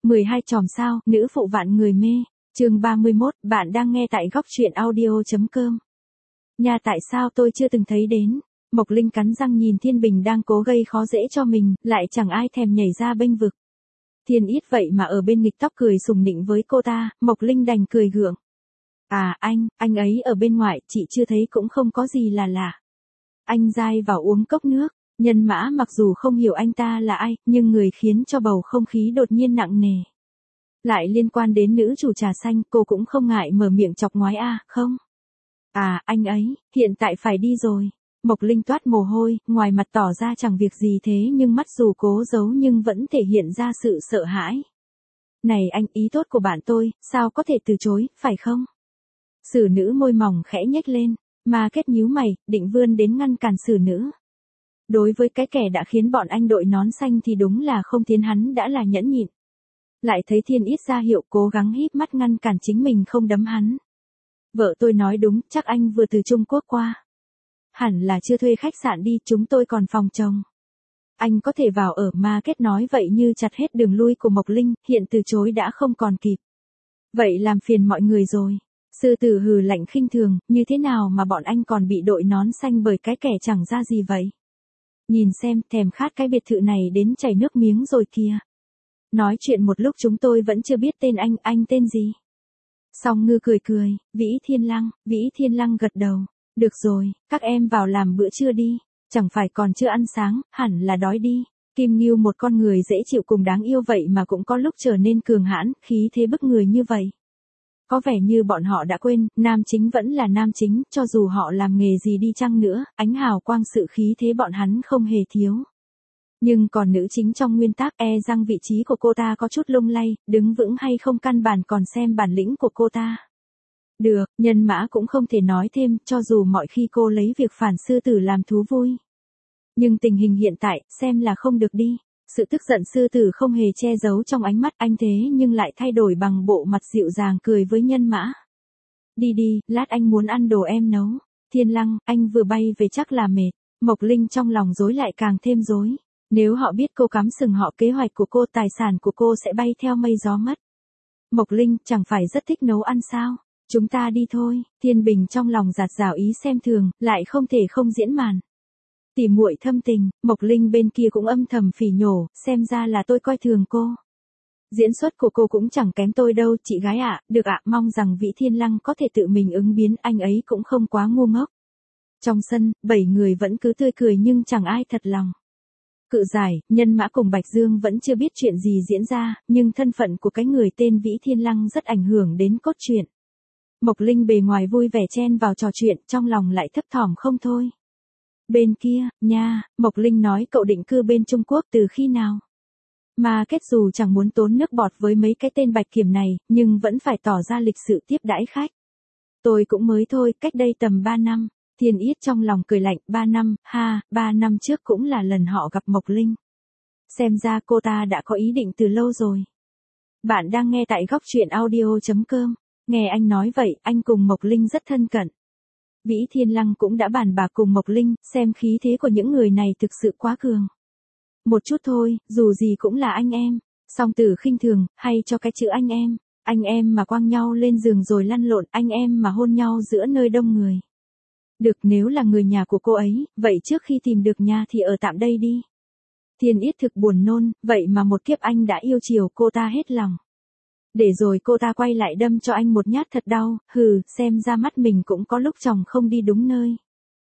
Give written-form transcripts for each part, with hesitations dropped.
12 chòm sao, nữ phụ vạn người mê. Chương 31, bạn đang nghe tại góc truyện audio.com. Nhà tại sao tôi chưa từng thấy đến? Mộc Linh cắn răng nhìn Thiên Bình đang cố gây khó dễ cho mình, lại chẳng ai thèm nhảy ra bênh vực. Thiên Ít vậy mà ở bên nghịch tóc cười sùng nịnh với cô ta, Mộc Linh đành cười gượng. À anh ấy ở bên ngoài, chị chưa thấy cũng không có gì là lạ. Anh dai vào uống cốc nước. Nhân Mã mặc dù không hiểu anh ta là ai, nhưng người khiến cho bầu không khí đột nhiên nặng nề. Lại liên quan đến nữ chủ trà xanh, cô cũng không ngại mở miệng chọc ngoái không? À, anh ấy, hiện tại phải đi rồi. Mộc Linh toát mồ hôi, ngoài mặt tỏ ra chẳng việc gì thế nhưng mắt dù cố giấu nhưng vẫn thể hiện ra sự sợ hãi. Này anh, ý tốt của bạn tôi, sao có thể từ chối, phải không? Xử nữ môi mỏng khẽ nhếch lên, mà kết nhíu mày, định vươn đến ngăn cản xử nữ. Đối với cái kẻ đã khiến bọn anh đội nón xanh thì đúng là không tiến hắn đã là nhẫn nhịn. Lại thấy Thiên Ít ra hiệu cố gắng híp mắt ngăn cản chính mình không đấm hắn. Vợ tôi nói đúng, chắc anh vừa từ Trung Quốc qua. Hẳn là chưa thuê khách sạn đi, chúng tôi còn phòng chồng. Anh có thể vào ở mà kết nói vậy như chặt hết đường lui của Mộc Linh, hiện từ chối đã không còn kịp. Vậy làm phiền mọi người rồi. Sư tử hừ lạnh khinh thường, như thế nào mà bọn anh còn bị đội nón xanh bởi cái kẻ chẳng ra gì vậy? Nhìn xem, thèm khát cái biệt thự này đến chảy nước miếng rồi kìa. Nói chuyện một lúc chúng tôi vẫn chưa biết tên anh tên gì? Song Ngư cười, Vĩ Thiên Lăng gật đầu. Được rồi, các em vào làm bữa trưa đi, chẳng phải còn chưa ăn sáng, hẳn là đói đi. Kim Ngưu một con người dễ chịu cùng đáng yêu vậy mà cũng có lúc trở nên cường hãn, khí thế bức người như vậy. Có vẻ như bọn họ đã quên, nam chính vẫn là nam chính, cho dù họ làm nghề gì đi chăng nữa, ánh hào quang sự khí thế bọn hắn không hề thiếu. Nhưng còn nữ chính trong nguyên tắc rằng vị trí của cô ta có chút lung lay, đứng vững hay không căn bản còn xem bản lĩnh của cô ta. Được, Nhân Mã cũng không thể nói thêm, cho dù mọi khi cô lấy việc phản sư tử làm thú vui. Nhưng tình hình hiện tại, xem là không được đi. Sự tức giận sư tử không hề che giấu trong ánh mắt anh thế nhưng lại thay đổi bằng bộ mặt dịu dàng cười với Nhân Mã. Đi, lát anh muốn ăn đồ em nấu. Thiên Lăng, anh vừa bay về chắc là mệt. Mộc Linh trong lòng rối lại càng thêm rối. Nếu họ biết cô cắm sừng họ kế hoạch của cô, tài sản của cô sẽ bay theo mây gió mất. Mộc Linh chẳng phải rất thích nấu ăn sao? Chúng ta đi thôi. Thiên Bình trong lòng giạt rào ý xem thường, lại không thể không diễn màn. Tỉ muội thâm tình, Mộc Linh bên kia cũng âm thầm phỉ nhổ, xem ra là tôi coi thường cô. Diễn xuất của cô cũng chẳng kém tôi đâu, chị gái ạ, được ạ, mong rằng Vĩ Thiên Lăng có thể tự mình ứng biến, anh ấy cũng không quá ngu ngốc. Trong sân, 7 người vẫn cứ tươi cười nhưng chẳng ai thật lòng. Cự giải, Nhân Mã cùng Bạch Dương vẫn chưa biết chuyện gì diễn ra, nhưng thân phận của cái người tên Vĩ Thiên Lăng rất ảnh hưởng đến cốt truyện. Mộc Linh bề ngoài vui vẻ chen vào trò chuyện, trong lòng lại thấp thỏm không thôi. Bên kia, nha, Mộc Linh nói cậu định cư bên Trung Quốc từ khi nào? Mà kết dù chẳng muốn tốn nước bọt với mấy cái tên bạch kiểm này, nhưng vẫn phải tỏ ra lịch sự tiếp đãi khách. Tôi cũng mới thôi, cách đây tầm 3 năm. Thiên Ít trong lòng cười lạnh, 3 năm, 3 năm trước cũng là lần họ gặp Mộc Linh. Xem ra cô ta đã có ý định từ lâu rồi. Bạn đang nghe tại góc truyện audio.com. Nghe anh nói vậy, anh cùng Mộc Linh rất thân cận. Vĩ Thiên Lăng cũng đã bàn bạc cùng Mộc Linh, xem khí thế của những người này thực sự quá cường. Một chút thôi, dù gì cũng là anh em. Song Tử khinh thường, hay cho cái chữ anh em mà quăng nhau lên giường rồi lăn lộn, anh em mà hôn nhau giữa nơi đông người. Được, nếu là người nhà của cô ấy, vậy trước khi tìm được nhà thì ở tạm đây đi. Thiên Ít thực buồn nôn, vậy mà một kiếp anh đã yêu chiều cô ta hết lòng. Để rồi cô ta quay lại đâm cho anh một nhát thật đau, xem ra mắt mình cũng có lúc chồng không đi đúng nơi.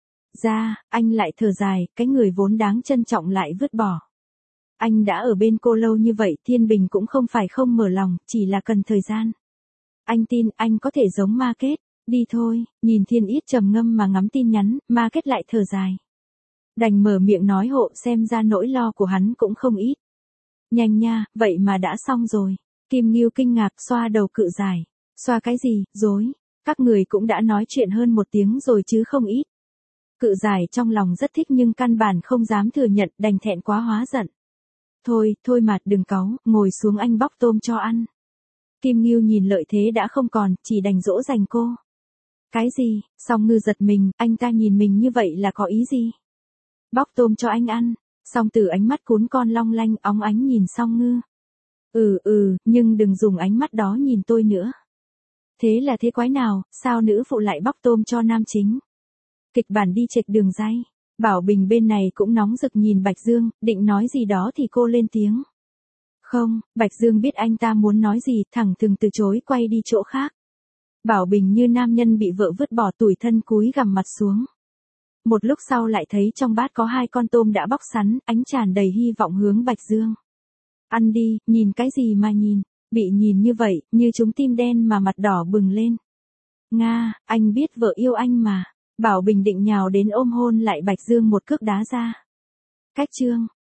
Anh lại thở dài, cái người vốn đáng trân trọng lại vứt bỏ. Anh đã ở bên cô lâu như vậy, Thiên Bình cũng không phải không mở lòng, chỉ là cần thời gian. Anh tin anh có thể giống Ma Kết. Đi thôi, nhìn Thiên Ít trầm ngâm mà ngắm tin nhắn, Ma Kết lại thở dài. Đành mở miệng nói hộ, xem ra nỗi lo của hắn cũng không ít. Nhanh nha, vậy mà đã xong rồi. Kim Ngưu kinh ngạc xoa đầu cự giải. Xoa cái gì, dối. Các người cũng đã nói chuyện hơn 1 tiếng rồi chứ không ít. Cự giải trong lòng rất thích nhưng căn bản không dám thừa nhận, đành thẹn quá hóa giận. Thôi mà đừng cáu, ngồi xuống anh bóc tôm cho ăn. Kim Ngưu nhìn lợi thế đã không còn, chỉ đành dỗ dành cô. Cái gì? Song Ngư giật mình, anh ta nhìn mình như vậy là có ý gì? Bóc tôm cho anh ăn. Song Tử ánh mắt cún con long lanh óng ánh nhìn Song Ngư. Nhưng đừng dùng ánh mắt đó nhìn tôi nữa. Thế là thế quái nào, sao nữ phụ lại bóc tôm cho nam chính? Kịch bản đi chệch đường ray. Bảo Bình bên này cũng nóng rực nhìn Bạch Dương, định nói gì đó thì cô lên tiếng. Không, Bạch Dương biết anh ta muốn nói gì, thẳng thừng từ chối quay đi chỗ khác. Bảo Bình như nam nhân bị vợ vứt bỏ tủi thân cúi gằm mặt xuống. Một lúc sau lại thấy trong bát có 2 con tôm đã bóc sắn, ánh tràn đầy hy vọng hướng Bạch Dương. Ăn đi, nhìn cái gì mà nhìn, bị nhìn như vậy, như trúng tim đen mà mặt đỏ bừng lên. Nga, anh biết vợ yêu anh mà. Bảo Bình định nhào đến ôm hôn lại Bạch Dương một cước đá ra. Cách chương.